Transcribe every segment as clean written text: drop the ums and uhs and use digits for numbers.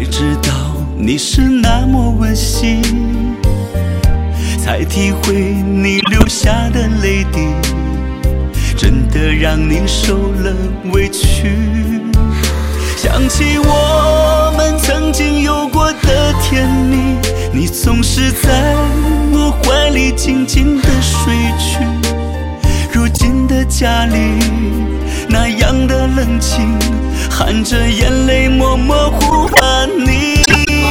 知道你是那么温馨，才体会你流下的泪滴，真的让你受了委屈。想起我们曾经有过的甜蜜，你总是在我怀里静静的睡去。如今的家里那样的冷清，含着眼泪默默呼唤你。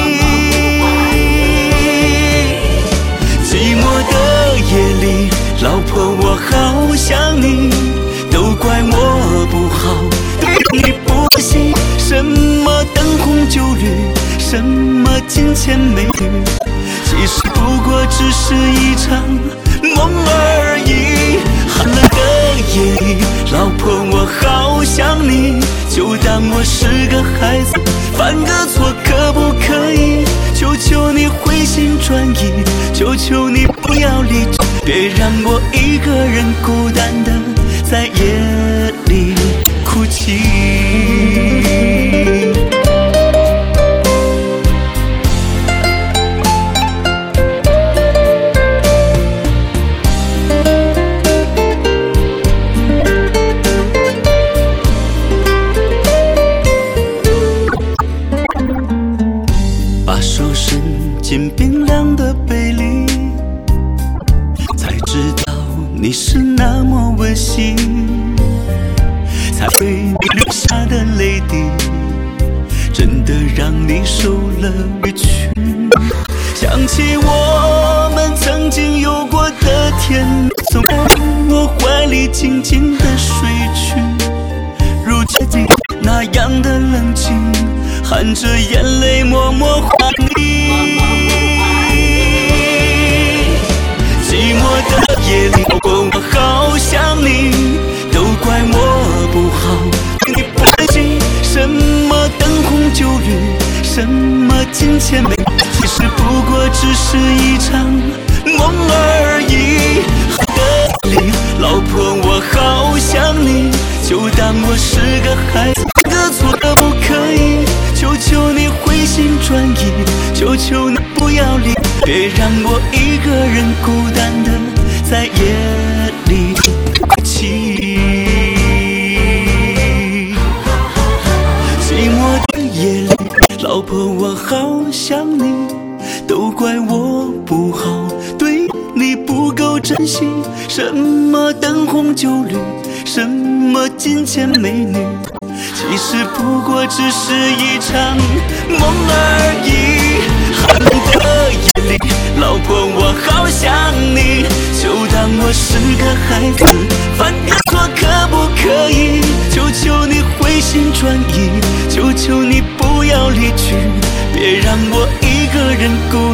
寂寞的夜里，老婆我好想你，都怪我不好，对你不惜。什么灯红酒绿，什么金钱美女，其实不过只是一场梦而已。寒冷的夜里，老婆我好想你，就当我是个孩子，犯个错可不可以？求求你回心转意，求求你不要离去，别让我一个人孤单的在夜里哭泣。把手伸进冰凉的杯里，才知道你是那么温馨，才会你流下的泪滴，真的让你受了委屈。想起我们曾经有过的甜蜜，总在我怀里静静的睡去。如今那样的冷清，含着眼泪默默唤你。寂寞的夜里，我好想你，都怪我不好，对你不关心。什么灯红酒绿，什么金钱美，其实不过只是一场梦而已。的里，老婆我好想你，就当我是个孩子，个错可不可以？求求你回心转意，求求你不要离，别让我一个人孤单的在夜里哭泣。寂寞的夜里，老婆我好想你，都怪我不好，对你不够珍惜。什么灯红酒绿，什么金钱美女，其实不过只是一场梦而已。寒冷的夜里，老婆我好想你，就当我是个孩子，犯个错可不可以？求求你回心转意，求求你不要离去，别让我一个人孤